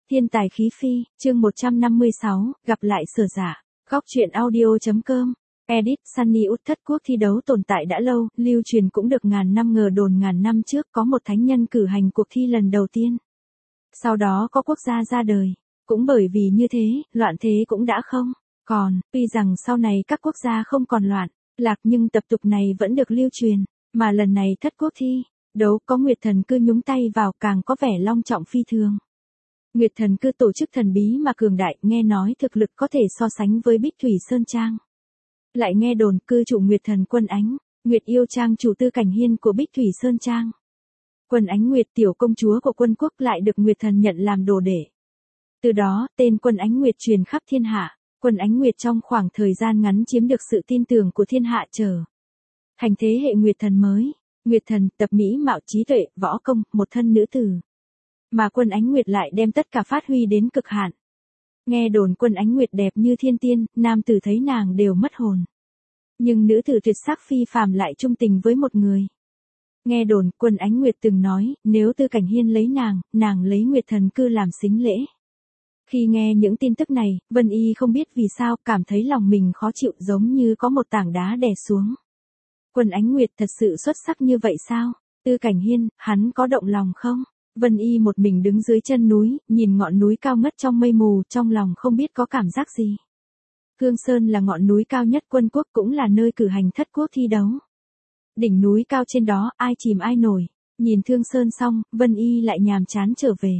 Thiên tài khí phi, chương 156, gặp lại Sở Dạ. Góc truyện audio.com. Edit. Sunny Út thất quốc thi đấu tồn tại đã lâu, lưu truyền cũng được ngàn năm, ngờ đồn ngàn năm trước có một thánh nhân cử hành cuộc thi lần đầu tiên. Sau đó có quốc gia ra đời. Cũng bởi vì như thế, loạn thế cũng đã không còn, tuy rằng sau này các quốc gia không còn loạn lạc, nhưng tập tục này vẫn được lưu truyền. Mà lần này thất quốc thi đấu có Nguyệt Thần Cư nhúng tay vào, càng có vẻ long trọng phi thường. Nguyệt Thần Cư tổ chức thần bí mà cường đại, nghe nói thực lực có thể so sánh với Bích Thủy Sơn Trang. Lại nghe đồn cư chủ Nguyệt Thần Quân Ánh, Nguyệt Yêu Trang chủ Tư Cảnh Hiên của Bích Thủy Sơn Trang. Quân Ánh Nguyệt, tiểu công chúa của Quân Quốc, lại được Nguyệt Thần nhận làm đồ đệ. Từ đó, tên Quân Ánh Nguyệt truyền khắp thiên hạ. Quân Ánh Nguyệt trong khoảng thời gian ngắn chiếm được sự tin tưởng của thiên hạ, trở thành thế hệ Nguyệt Thần mới. Nguyệt Thần tập mỹ mạo, trí tuệ, võ công, một thân nữ tử. Mà Quân Ánh Nguyệt lại đem tất cả phát huy đến cực hạn. Nghe đồn Quân Ánh Nguyệt đẹp như thiên tiên, nam tử thấy nàng đều mất hồn. Nhưng nữ tử tuyệt sắc phi phàm lại trung tình với một người. Nghe đồn Quân Ánh Nguyệt từng nói, nếu Tư Cảnh Hiên lấy nàng lấy Nguyệt Thần Cư làm sính lễ. Khi nghe những tin tức này, Vân Y không biết vì sao cảm thấy lòng mình khó chịu, giống như có một tảng đá đè xuống. Quân Ánh Nguyệt thật sự xuất sắc như vậy sao? Tư Cảnh Hiên, hắn có động lòng không? Vân Y một mình đứng dưới chân núi, nhìn ngọn núi cao ngất trong mây mù, trong lòng không biết có cảm giác gì. Hương Sơn là ngọn núi cao nhất Quân Quốc, cũng là nơi cử hành thất quốc thi đấu. Đỉnh núi cao trên đó, ai chìm ai nổi. Nhìn Thương Sơn xong, Vân Y lại nhàm chán trở về.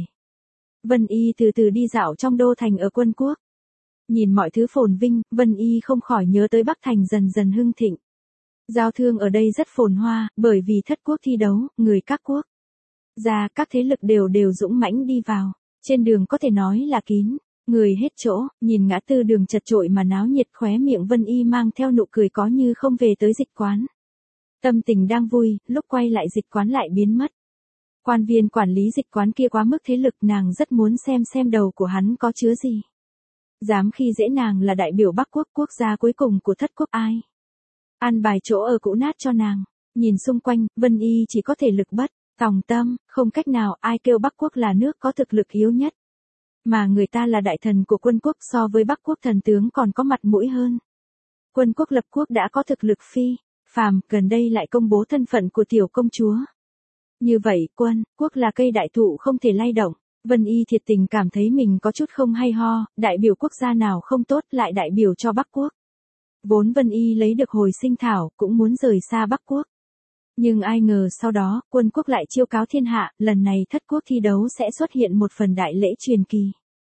Vân Y từ từ đi dạo trong đô thành ở Quân Quốc. Nhìn mọi thứ phồn vinh, Vân Y không khỏi nhớ tới Bắc Thành dần dần hưng thịnh. Giao thương ở đây rất phồn hoa, bởi vì thất quốc thi đấu, người các quốc gia, các thế lực đều dũng mãnh đi vào. Trên đường có thể nói là kín người hết chỗ, nhìn ngã tư đường chật chội mà náo nhiệt, khóe miệng Vân Y mang theo nụ cười, có như không về tới dịch quán. Tâm tình đang vui, lúc quay lại dịch quán lại biến mất. Quan viên quản lý dịch quán kia quá mức thế lực, nàng rất muốn xem đầu của hắn có chứa gì. Dám khi dễ nàng là đại biểu Bắc Quốc, quốc gia cuối cùng của thất quốc, ai an bài chỗ ở cũ nát cho nàng. Nhìn xung quanh, Vân Y chỉ có thể lực bất tòng tâm, không cách nào, ai kêu Bắc Quốc là nước có thực lực yếu nhất. Mà người ta là đại thần của Quân Quốc, so với Bắc Quốc thần tướng còn có mặt mũi hơn. Quân Quốc lập quốc đã có thực lực phi phàm, gần đây lại công bố thân phận của tiểu công chúa. Như vậy, Quân Quốc là cây đại thụ không thể lay động. Vân Y thiệt tình cảm thấy mình có chút không hay ho, đại biểu quốc gia nào không tốt lại đại biểu cho Bắc Quốc. Vốn Vân Y lấy được hồi sinh thảo, cũng muốn rời xa Bắc Quốc. Nhưng ai ngờ sau đó, Quân Quốc lại chiêu cáo thiên hạ, lần này thất quốc thi đấu sẽ xuất hiện một phần đại lễ truyền kỳ.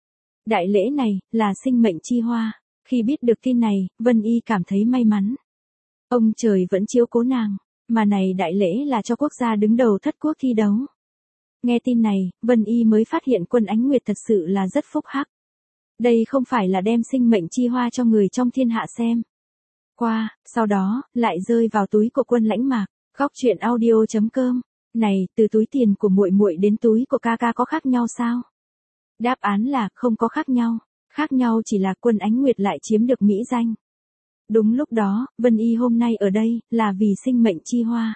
Đại lễ này, là sinh mệnh chi hoa. Khi biết được tin này, Vân Y cảm thấy may mắn. Ông trời vẫn chiếu cố nàng, mà này đại lễ là cho quốc gia đứng đầu thất quốc thi đấu. Nghe tin này, Vân Y mới phát hiện Quân Ánh Nguyệt thật sự là rất phúc hắc. Đây không phải là đem sinh mệnh chi hoa cho người trong thiên hạ xem qua, sau đó, lại rơi vào túi của Quân Lãnh Mạc. Góc truyện audio.com. Này, từ túi tiền của muội muội đến túi của ca ca có khác nhau sao? Đáp án là không có khác nhau. Khác nhau chỉ là Quân Ánh Nguyệt lại chiếm được mỹ danh. Đúng lúc đó, Vân Y hôm nay ở đây, là vì sinh mệnh chi hoa.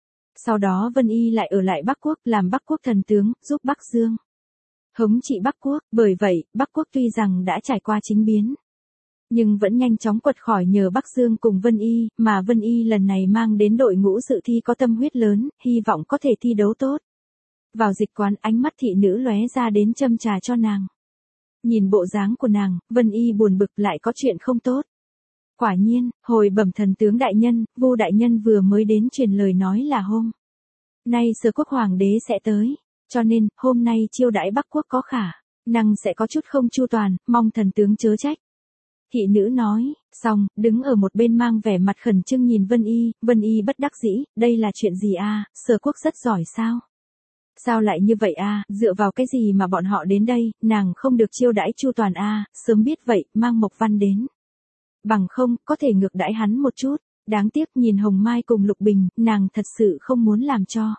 Sau đó Vân Y lại ở lại Bắc Quốc, làm Bắc Quốc thần tướng, giúp Bắc Dương thống trị Bắc Quốc. Bởi vậy, Bắc Quốc tuy rằng đã trải qua chính biến, nhưng vẫn nhanh chóng quật khỏi nhờ Bắc Dương cùng Vân Y, mà Vân Y lần này mang đến đội ngũ dự thi có tâm huyết lớn, hy vọng có thể thi đấu tốt. Vào dịch quán, ánh mắt thị nữ lóe ra đến châm trà cho nàng. Nhìn bộ dáng của nàng, Vân Y buồn bực, lại có chuyện không tốt. Quả nhiên, hồi bẩm thần tướng đại nhân, Vu đại nhân vừa mới đến truyền lời nói là hôm nay Sở Quốc hoàng đế sẽ tới, cho nên, hôm nay chiêu đãi Bắc Quốc có khả năng sẽ có chút không chu toàn, mong thần tướng chớ trách. Thị nữ nói, xong, đứng ở một bên mang vẻ mặt khẩn trương nhìn Vân Y bất đắc dĩ, đây là chuyện gì a? Sở Quốc rất giỏi sao? Sao lại như vậy a? Dựa vào cái gì mà bọn họ đến đây, nàng không được chiêu đãi chu toàn a? Sớm biết vậy, mang Mộc Văn đến. Bằng không, có thể ngược đãi hắn một chút. Đáng tiếc nhìn Hồng Mai cùng Lục Bình, nàng thật sự không muốn làm cho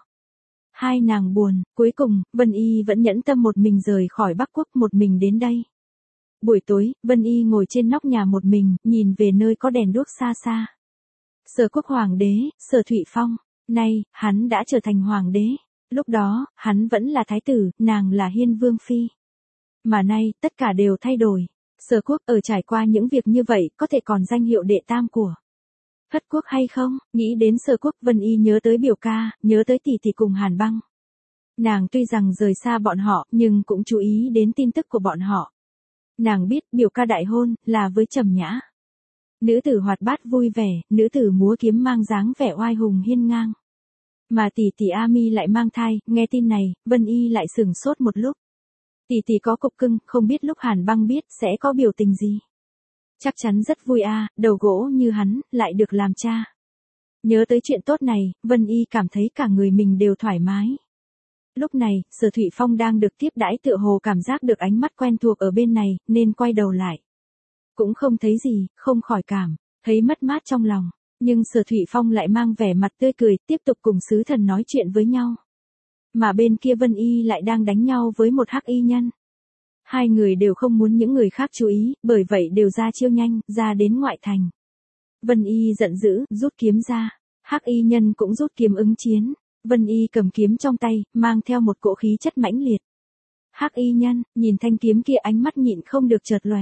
hai nàng buồn. Cuối cùng, Vân Y vẫn nhẫn tâm một mình rời khỏi Bắc Quốc, một mình đến đây. Buổi tối, Vân Y ngồi trên nóc nhà một mình, nhìn về nơi có đèn đuốc xa xa. Sở Quốc hoàng đế, Sở Thụy Phong, nay, hắn đã trở thành hoàng đế. Lúc đó, hắn vẫn là thái tử, nàng là Hiên Vương Phi. Mà nay, tất cả đều thay đổi. Sở Quốc ở trải qua những việc như vậy có thể còn danh hiệu đệ tam của Thất Quốc hay không? Nghĩ đến Sở Quốc, Vân Y nhớ tới biểu ca, nhớ tới tỷ tỷ cùng Hàn Băng. Nàng tuy rằng rời xa bọn họ, nhưng cũng chú ý đến tin tức của bọn họ. Nàng biết biểu ca đại hôn là với Trầm Nhã. Nữ tử hoạt bát vui vẻ, nữ tử múa kiếm mang dáng vẻ oai hùng hiên ngang. Mà tỷ tỷ Ami lại mang thai, nghe tin này, Vân Y lại sửng sốt một lúc. Tỷ tỷ có cục cưng, không biết lúc Hàn Băng biết sẽ có biểu tình gì. Chắc chắn rất vui đầu gỗ như hắn, lại được làm cha. Nhớ tới chuyện tốt này, Vân Y cảm thấy cả người mình đều thoải mái. Lúc này, Sở Thụy Phong đang được tiếp đãi tựa hồ cảm giác được ánh mắt quen thuộc ở bên này, nên quay đầu lại. Cũng không thấy gì, không khỏi cảm thấy mất mát trong lòng. Nhưng Sở Thụy Phong lại mang vẻ mặt tươi cười, tiếp tục cùng sứ thần nói chuyện với nhau. Mà bên kia Vân Y lại đang đánh nhau với một hắc y nhân. Hai người đều không muốn những người khác chú ý, bởi vậy đều ra chiêu nhanh, ra đến ngoại thành. Vân Y giận dữ, rút kiếm ra. Hắc y nhân cũng rút kiếm ứng chiến. Vân Y cầm kiếm trong tay, mang theo một cỗ khí chất mãnh liệt. Hắc y nhân, nhìn thanh kiếm kia ánh mắt nhịn không được chợt lóe.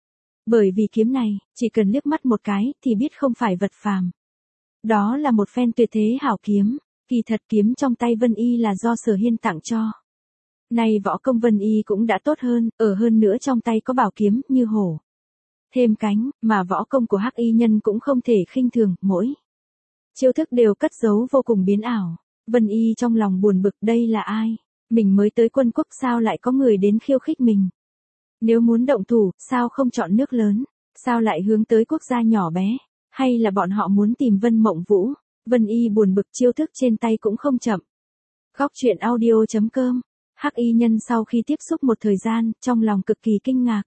Bởi vì kiếm này, chỉ cần liếc mắt một cái, thì biết không phải vật phàm. Đó là một phen tuyệt thế hảo kiếm. Kỳ thật kiếm trong tay Vân Y là do Sở Hiên tặng cho. Nay võ công Vân Y cũng đã tốt hơn, ở hơn nữa trong tay có bảo kiếm như hổ thêm cánh, mà võ công của hắc y nhân cũng không thể khinh thường, mỗi chiêu thức đều cất giấu vô cùng biến ảo. Vân Y trong lòng buồn bực, đây là ai? Mình mới tới quân quốc sao lại có người đến khiêu khích mình? Nếu muốn động thủ, sao không chọn nước lớn? Sao lại hướng tới quốc gia nhỏ bé? Hay là bọn họ muốn tìm Vân Mộng Vũ? Vân Y buồn bực, chiêu thức trên tay cũng không chậm. Góc truyện audio.com. Hắc y nhân sau khi tiếp xúc một thời gian, trong lòng cực kỳ kinh ngạc.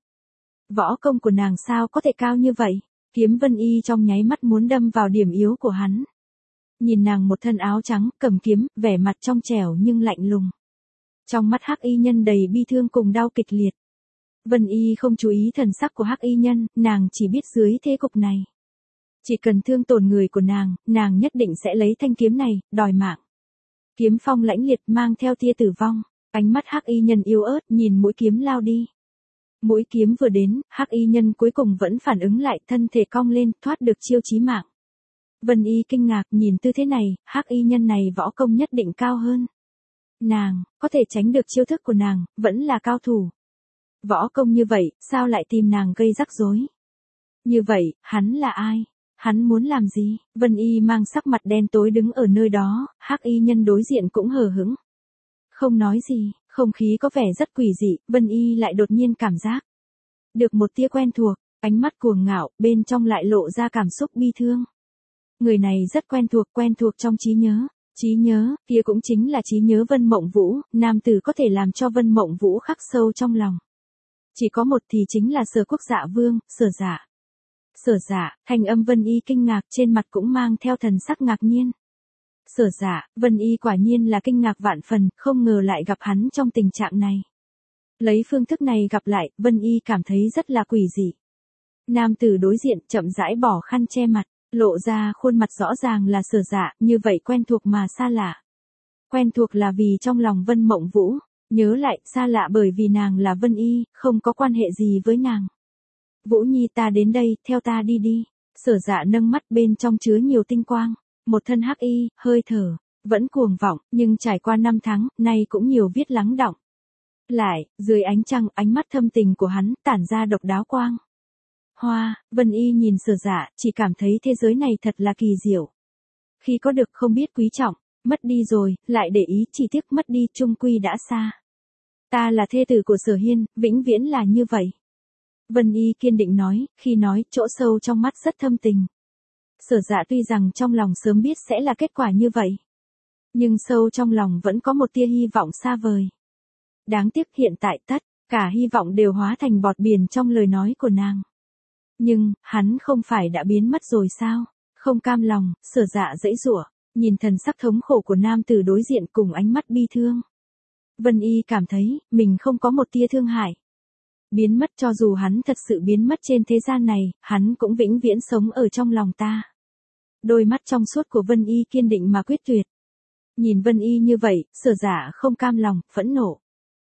Võ công của nàng sao có thể cao như vậy? Kiếm Vân Y trong nháy mắt muốn đâm vào điểm yếu của hắn. Nhìn nàng một thân áo trắng, cầm kiếm, vẻ mặt trong trẻo nhưng lạnh lùng. Trong mắt hắc y nhân đầy bi thương cùng đau kịch liệt. Vân Y không chú ý thần sắc của hắc y nhân, nàng chỉ biết dưới thế cục này. Chỉ cần thương tổn người của nàng nhất định sẽ lấy thanh kiếm này, đòi mạng. Kiếm phong lãnh liệt mang theo tia tử vong, ánh mắt hắc y nhân yếu ớt nhìn mũi kiếm lao đi. Mũi kiếm vừa đến, hắc y nhân cuối cùng vẫn phản ứng lại, thân thể cong lên, thoát được chiêu chí mạng. Vân Y kinh ngạc nhìn tư thế này, hắc y nhân này võ công nhất định cao hơn. Nàng, có thể tránh được chiêu thức của nàng, vẫn là cao thủ. Võ công như vậy, sao lại tìm nàng gây rắc rối? Như vậy, hắn là ai? Hắn muốn làm gì? Vân Y mang sắc mặt đen tối đứng ở nơi đó, hắc y nhân đối diện cũng hờ hững. Không nói gì, không khí có vẻ rất quỷ dị, Vân Y lại đột nhiên cảm giác được một tia quen thuộc, ánh mắt cuồng ngạo, bên trong lại lộ ra cảm xúc bi thương. Người này rất quen thuộc trong trí nhớ. Trí nhớ, kia cũng chính là trí nhớ Vân Mộng Vũ, nam tử có thể làm cho Vân Mộng Vũ khắc sâu trong lòng. Chỉ có một thì chính là Sở Quốc Dạ Vương, Sở Dạ. Sở Dạ, thanh âm Vân Y kinh ngạc, trên mặt cũng mang theo thần sắc ngạc nhiên. Sở Dạ, Vân Y quả nhiên là kinh ngạc vạn phần, không ngờ lại gặp hắn trong tình trạng này. Lấy phương thức này gặp lại, Vân Y cảm thấy rất là quỷ dị. Nam tử đối diện chậm rãi bỏ khăn che mặt, lộ ra khuôn mặt rõ ràng là Sở Dạ, như vậy quen thuộc mà xa lạ. Quen thuộc là vì trong lòng Vân Mộng Vũ, nhớ lại xa lạ bởi vì nàng là Vân Y, không có quan hệ gì với nàng. Vũ Nhi, ta đến đây, theo ta đi đi. Sở Dạ nâng mắt, bên trong chứa nhiều tinh quang, một thân hắc y, hơi thở vẫn cuồng vọng, nhưng trải qua 5 tháng, nay cũng nhiều viết lắng đọng. Lại, dưới ánh trăng, ánh mắt thâm tình của hắn tản ra độc đáo quang. Vân Y nhìn Sở Dạ, chỉ cảm thấy thế giới này thật là kỳ diệu. Khi có được không biết quý trọng, mất đi rồi, lại để ý chỉ tiếc mất đi chung quy đã xa. Ta là thê tử của Sở Hiên, vĩnh viễn là như vậy. Vân Y kiên định nói, khi nói, chỗ sâu trong mắt rất thâm tình. Sở Dạ tuy rằng trong lòng sớm biết sẽ là kết quả như vậy, nhưng sâu trong lòng vẫn có một tia hy vọng xa vời. Đáng tiếc hiện tại tất cả hy vọng đều hóa thành bọt biển trong lời nói của nàng. Nhưng, hắn không phải đã biến mất rồi sao? Không cam lòng, Sở Dạ giãy giụa, nhìn thần sắc thống khổ của nam tử đối diện cùng ánh mắt bi thương. Vân Y cảm thấy, mình không có một tia thương hại. Biến mất, cho dù hắn thật sự biến mất trên thế gian này, hắn cũng vĩnh viễn sống ở trong lòng ta. Đôi mắt trong suốt của Vân Y kiên định mà quyết tuyệt. Nhìn Vân Y như vậy, Sở Dạ không cam lòng, phẫn nộ.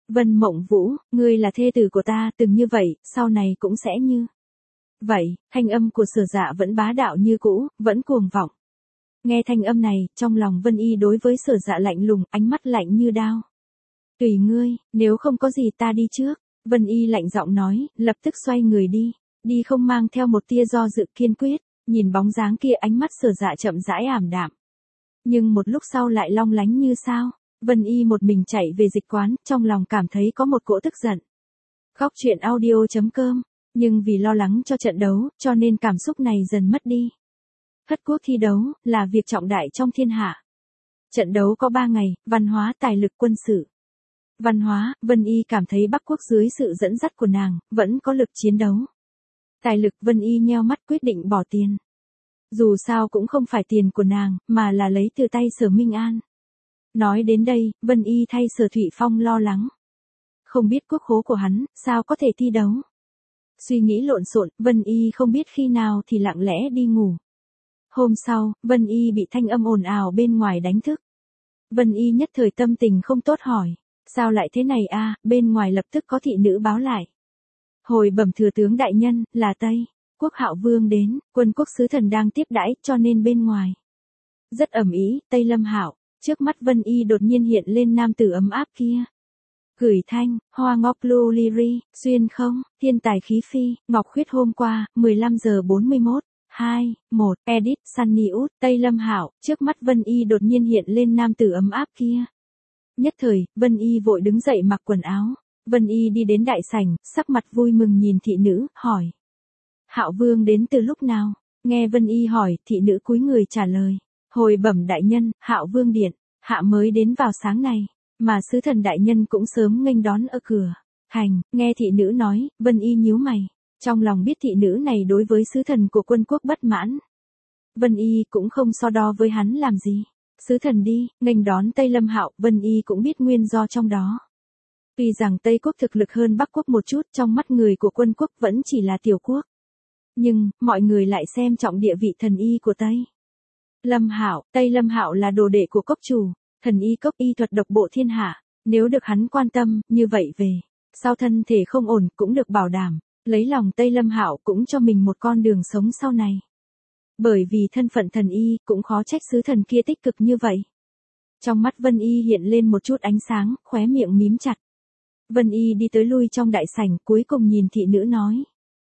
Vân Mộng Vũ, ngươi là thê tử của ta, từng như vậy, sau này cũng sẽ như vậy. Thanh âm của Sở Dạ vẫn bá đạo như cũ, vẫn cuồng vọng. Nghe thanh âm này, trong lòng Vân Y đối với Sở Dạ lạnh lùng, ánh mắt lạnh như đao. Tùy ngươi, nếu không có gì ta đi trước. Vân Y lạnh giọng nói, lập tức xoay người đi. Đi không mang theo một tia do dự kiên quyết, nhìn bóng dáng kia ánh mắt Sở Dạ chậm rãi ảm đạm. Nhưng một lúc sau lại long lánh như sao. Vân Y một mình chạy về dịch quán, trong lòng cảm thấy có một cỗ tức giận. Khóc chuyện audio.com, nhưng vì lo lắng cho trận đấu, cho nên cảm xúc này dần mất đi. Thất quốc thi đấu, là việc trọng đại trong thiên hạ. Trận đấu có 3 ngày, văn hóa, tài lực, quân sự. Văn hóa, Vân Y cảm thấy Bắc Quốc dưới sự dẫn dắt của nàng, vẫn có lực chiến đấu. Tài lực, Vân Y nheo mắt quyết định bỏ tiền. Dù sao cũng không phải tiền của nàng, mà là lấy từ tay Sở Minh An. Nói đến đây, Vân Y thay Sở Thụy Phong lo lắng. Không biết quốc khố của hắn, sao có thể thi đấu. Suy nghĩ lộn xộn, Vân Y không biết khi nào thì lặng lẽ đi ngủ. Hôm sau, Vân Y bị thanh âm ồn ào bên ngoài đánh thức. Vân Y nhất thời tâm tình không tốt hỏi. Sao lại thế này a? Bên ngoài lập tức có thị nữ báo lại. Hồi bẩm thừa tướng đại nhân, là Tây Quốc Hạo Vương đến, quân quốc sứ thần đang tiếp đãi, cho nên bên ngoài rất ầm ĩ. Tây Lâm Hạo, trước mắt Vân Y đột nhiên hiện lên nam tử ấm áp kia. Gửi thanh, hoa ngọc lưu lyri, xuyên không, thiên tài khí phi, ngọc khuyết hôm qua, 15 giờ 41. 2, 1, edit, Sunny Út, Tây Lâm Hạo, trước mắt Vân Y đột nhiên hiện lên nam tử ấm áp kia. Nhất thời, Vân Y vội đứng dậy mặc quần áo. Vân Y đi đến đại sảnh, sắc mặt vui mừng nhìn thị nữ, hỏi. Hạo Vương đến từ lúc nào? Nghe Vân Y hỏi, thị nữ cúi người trả lời. Hồi bẩm đại nhân, Hạo Vương điện, hạ mới đến vào sáng nay, mà sứ thần đại nhân cũng sớm nghênh đón ở cửa thành. Nghe thị nữ nói, Vân Y nhíu mày. Trong lòng biết thị nữ này đối với sứ thần của quân quốc bất mãn. Vân Y cũng không so đo với hắn làm gì. Sứ thần đi, nghênh đón Tây Lâm Hạo, Vân Y cũng biết nguyên do trong đó. Tuy rằng Tây Quốc thực lực hơn Bắc Quốc một chút, trong mắt người của quân quốc vẫn chỉ là tiểu quốc. Nhưng, mọi người lại xem trọng địa vị thần y của Tây Lâm Hạo. Tây Lâm Hạo là đồ đệ của cốc chủ, thần y cốc y thuật độc bộ thiên hạ. Nếu được hắn quan tâm, như vậy về sau thân thể không ổn cũng được bảo đảm. Lấy lòng Tây Lâm Hạo cũng cho mình một con đường sống sau này. Bởi vì thân phận thần y, cũng khó trách sứ thần kia tích cực như vậy. Trong mắt Vân Y hiện lên một chút ánh sáng, khóe miệng mím chặt. Vân Y đi tới lui trong đại sảnh, cuối cùng nhìn thị nữ nói.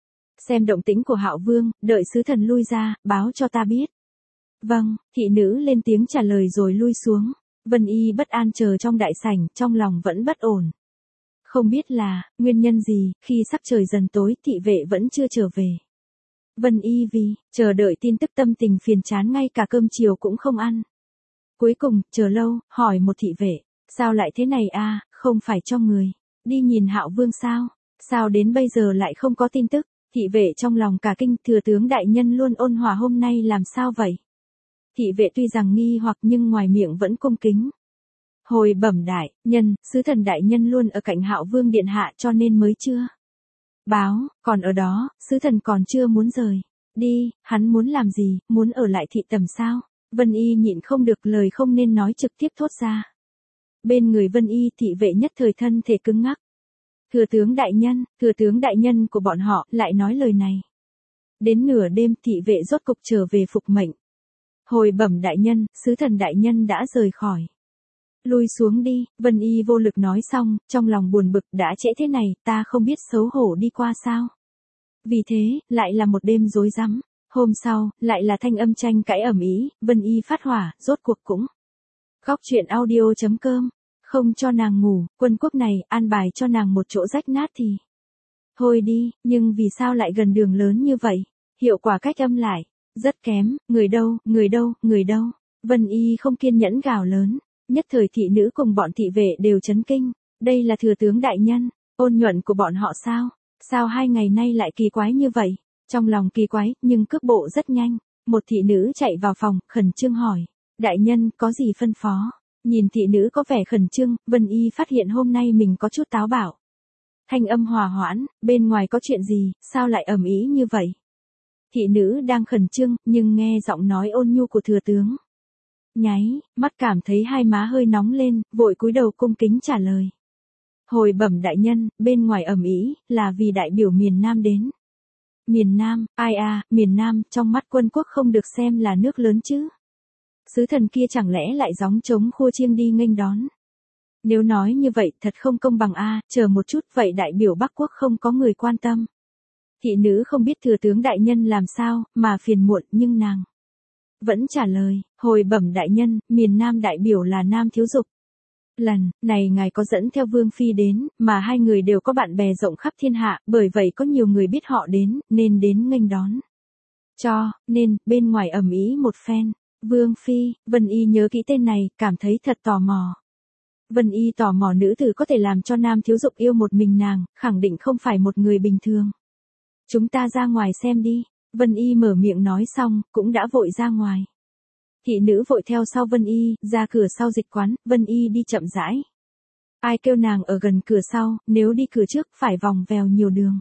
Xem động tĩnh của Hạo Vương, đợi sứ thần lui ra, báo cho ta biết. Vâng, thị nữ lên tiếng trả lời rồi lui xuống. Vân Y bất an chờ trong đại sảnh, trong lòng vẫn bất ổn. Không biết là, nguyên nhân gì, khi sắc trời dần tối, thị vệ vẫn chưa trở về. Vân Y vì chờ đợi tin tức tâm tình phiền chán ngay cả cơm chiều cũng không ăn. Cuối cùng, chờ lâu, hỏi một thị vệ, sao lại thế này a? Không phải cho người đi nhìn Hạo Vương sao? Sao đến bây giờ lại không có tin tức? Thị vệ trong lòng cả kinh, thừa tướng đại nhân luôn ôn hòa hôm nay làm sao vậy? Thị vệ tuy rằng nghi hoặc nhưng ngoài miệng vẫn cung kính. Hồi bẩm đại nhân, sứ thần đại nhân luôn ở cạnh Hạo Vương điện hạ cho nên mới chưa báo, còn ở đó, sứ thần còn chưa muốn rời đi. Hắn muốn làm gì, muốn ở lại thị tầm sao? Vân Y nhịn không được, lời không nên nói trực tiếp thốt ra. Bên người Vân Y, thị vệ nhất thời thân thể cứng ngắc. Thừa tướng đại nhân của bọn họ lại nói lời này. Đến nửa đêm, thị vệ rốt cục trở về phục mệnh. Hồi bẩm đại nhân, sứ thần đại nhân đã rời khỏi. Lui xuống đi. Vân Y vô lực nói xong, trong lòng buồn bực, đã trễ thế này, ta không biết xấu hổ đi qua sao. Vì thế, lại là một đêm rối rắm. Hôm sau, lại là thanh âm tranh cãi ầm ĩ. Vân Y phát hỏa, rốt cuộc cũng khóc chuyện audio.com, không cho nàng ngủ. Quân quốc này, an bài cho nàng một chỗ rách nát thì thôi đi, nhưng vì sao lại gần đường lớn như vậy? Hiệu quả cách âm lại rất kém. Người đâu? Vân Y không kiên nhẫn gào lớn. Nhất thời thị nữ cùng bọn thị vệ đều chấn kinh. Đây là thừa tướng đại nhân, ôn nhuận của bọn họ sao? Sao 2 ngày nay lại kỳ quái như vậy? Trong lòng kỳ quái, nhưng cước bộ rất nhanh. Một thị nữ chạy vào phòng, khẩn trương hỏi. Đại nhân, có gì phân phó? Nhìn thị nữ có vẻ khẩn trương, Vân Y phát hiện hôm nay mình có chút táo bạo. Thanh âm hòa hoãn, bên ngoài có chuyện gì, sao lại ầm ĩ như vậy? Thị nữ đang khẩn trương, nhưng nghe giọng nói ôn nhu của thừa tướng. Nháy, mắt cảm thấy hai má hơi nóng lên, vội cúi đầu cung kính trả lời. Hồi bẩm đại nhân, bên ngoài ầm ĩ, là vì đại biểu miền Nam đến. Miền Nam, ai à, miền Nam, trong mắt quân quốc không được xem là nước lớn chứ. Sứ thần kia chẳng lẽ lại gióng trống khua chiêng đi nghênh đón. Nếu nói như vậy thật không công bằng a, chờ một chút, vậy đại biểu Bắc quốc không có người quan tâm. Thị nữ không biết thừa tướng đại nhân làm sao, mà phiền muộn, nhưng nàng vẫn trả lời, hồi bẩm đại nhân, miền Nam đại biểu là Nam Thiếu Dục. Lần này ngài có dẫn theo Vương Phi đến, mà hai người đều có bạn bè rộng khắp thiên hạ, bởi vậy có nhiều người biết họ đến, nên đến nghênh đón. Cho nên, bên ngoài ầm ĩ một phen, Vương Phi, Vân Y nhớ kỹ tên này, cảm thấy thật tò mò. Vân Y tò mò nữ tử có thể làm cho Nam Thiếu Dục yêu một mình nàng, khẳng định không phải một người bình thường. Chúng ta ra ngoài xem đi. Vân Y mở miệng nói xong, cũng đã vội ra ngoài. Thị nữ vội theo sau Vân Y, ra cửa sau dịch quán, Vân Y đi chậm rãi. Ai kêu nàng ở gần cửa sau, nếu đi cửa trước, phải vòng vèo nhiều đường.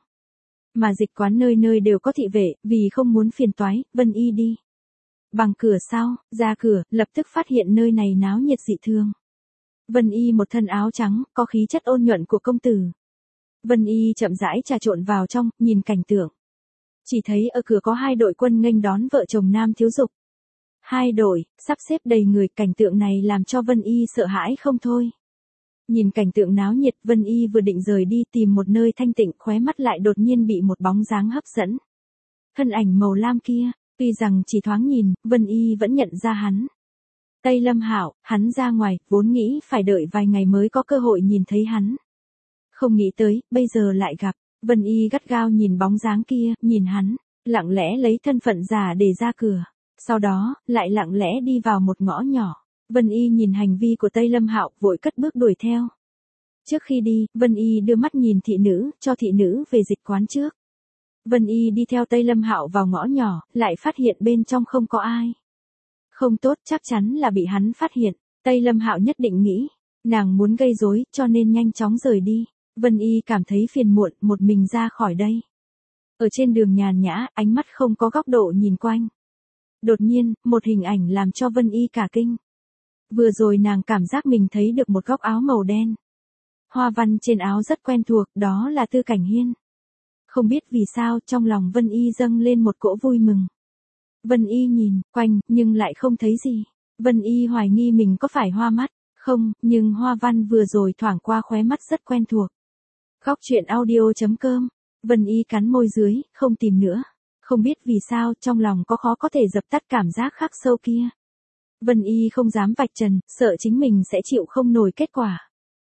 Mà dịch quán nơi nơi đều có thị vệ, vì không muốn phiền toái, Vân Y đi bằng cửa sau, ra cửa, lập tức phát hiện nơi này náo nhiệt dị thường. Vân Y một thân áo trắng, có khí chất ôn nhuận của công tử. Vân Y chậm rãi trà trộn vào trong, nhìn cảnh tượng. Chỉ thấy ở cửa có hai đội quân nghênh đón vợ chồng Nam Thiếu Dục. Hai đội, sắp xếp đầy người, cảnh tượng này làm cho Vân Y sợ hãi không thôi. Nhìn cảnh tượng náo nhiệt, Vân Y vừa định rời đi tìm một nơi thanh tịnh, khóe mắt lại đột nhiên bị một bóng dáng hấp dẫn. Thân ảnh màu lam kia, tuy rằng chỉ thoáng nhìn, Vân Y vẫn nhận ra hắn. Tây Lâm Hạo, hắn ra ngoài, vốn nghĩ phải đợi vài ngày mới có cơ hội nhìn thấy hắn. Không nghĩ tới, bây giờ lại gặp. Vân Y gắt gao nhìn bóng dáng kia, nhìn hắn, lặng lẽ lấy thân phận giả để ra cửa. Sau đó, lại lặng lẽ đi vào một ngõ nhỏ. Vân Y nhìn hành vi của Tây Lâm Hạo, vội cất bước đuổi theo. Trước khi đi, Vân Y đưa mắt nhìn thị nữ, cho thị nữ về dịch quán trước. Vân Y đi theo Tây Lâm Hạo vào ngõ nhỏ, lại phát hiện bên trong không có ai. Không tốt, chắc chắn là bị hắn phát hiện. Tây Lâm Hạo nhất định nghĩ, nàng muốn gây rối, cho nên nhanh chóng rời đi. Vân Y cảm thấy phiền muộn, một mình ra khỏi đây. Ở trên đường nhàn nhã, ánh mắt không có góc độ nhìn quanh. Đột nhiên, một hình ảnh làm cho Vân Y cả kinh. Vừa rồi nàng cảm giác mình thấy được một góc áo màu đen. Hoa văn trên áo rất quen thuộc, đó là Tư Cảnh Hiên. Không biết vì sao, trong lòng Vân Y dâng lên một cỗ vui mừng. Vân Y nhìn quanh, nhưng lại không thấy gì. Vân Y hoài nghi mình có phải hoa mắt, không, nhưng hoa văn vừa rồi thoảng qua khóe mắt rất quen thuộc. Góc truyện audio.com. Vân Y cắn môi dưới, không tìm nữa. Không biết vì sao, trong lòng khó có thể dập tắt cảm giác khắc sâu kia. Vân Y không dám vạch trần, sợ chính mình sẽ chịu không nổi kết quả.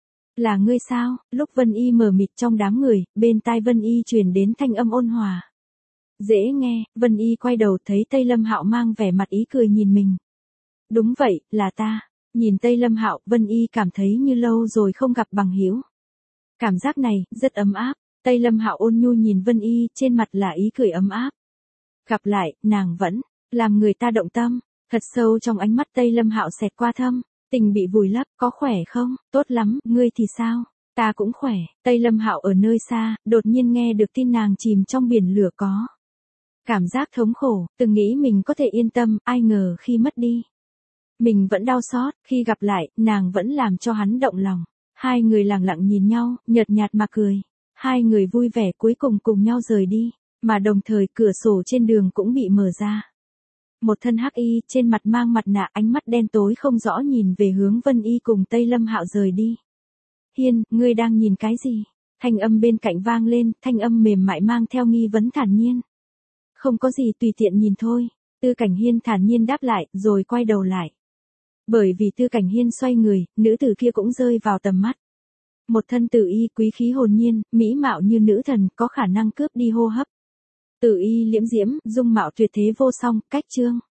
Là ngươi sao? Lúc Vân Y mờ mịt trong đám người, bên tai Vân Y truyền đến thanh âm ôn hòa. Dễ nghe, Vân Y quay đầu thấy Tây Lâm Hạo mang vẻ mặt ý cười nhìn mình. Đúng vậy, là ta. Nhìn Tây Lâm Hạo, Vân Y cảm thấy như lâu rồi không gặp bằng hữu. Cảm giác này, rất ấm áp. Tây Lâm Hạo ôn nhu nhìn Vân Y, trên mặt là ý cười ấm áp. Gặp lại, nàng vẫn làm người ta động tâm. Thật sâu trong ánh mắt Tây Lâm Hạo xẹt qua thâm, tình bị vùi lấp, có khỏe không? Tốt lắm, ngươi thì sao? Ta cũng khỏe. Tây Lâm Hạo ở nơi xa, đột nhiên nghe được tin nàng chìm trong biển lửa có cảm giác thống khổ, từng nghĩ mình có thể yên tâm, ai ngờ khi mất đi, mình vẫn đau xót, khi gặp lại, nàng vẫn làm cho hắn động lòng. Hai người lặng lặng nhìn nhau, nhợt nhạt mà cười. Hai người vui vẻ cuối cùng nhau rời đi, mà đồng thời cửa sổ trên đường cũng bị mở ra. Một thân hắc y, trên mặt mang mặt nạ, ánh mắt đen tối không rõ nhìn về hướng Vân Y cùng Tây Lâm Hạo rời đi. Hiên, ngươi đang nhìn cái gì? Thanh âm bên cạnh vang lên, thanh âm mềm mại mang theo nghi vấn thản nhiên. Không có gì, tùy tiện nhìn thôi. Tư Cảnh Hiên thản nhiên đáp lại, rồi quay đầu lại. Bởi vì Tư Cảnh Hiên xoay người, nữ tử kia cũng rơi vào tầm mắt. Một thân tử y quý khí hồn nhiên, mỹ mạo như nữ thần, có khả năng cướp đi hô hấp. Tử y liễm diễm, dung mạo tuyệt thế vô song, cách chương.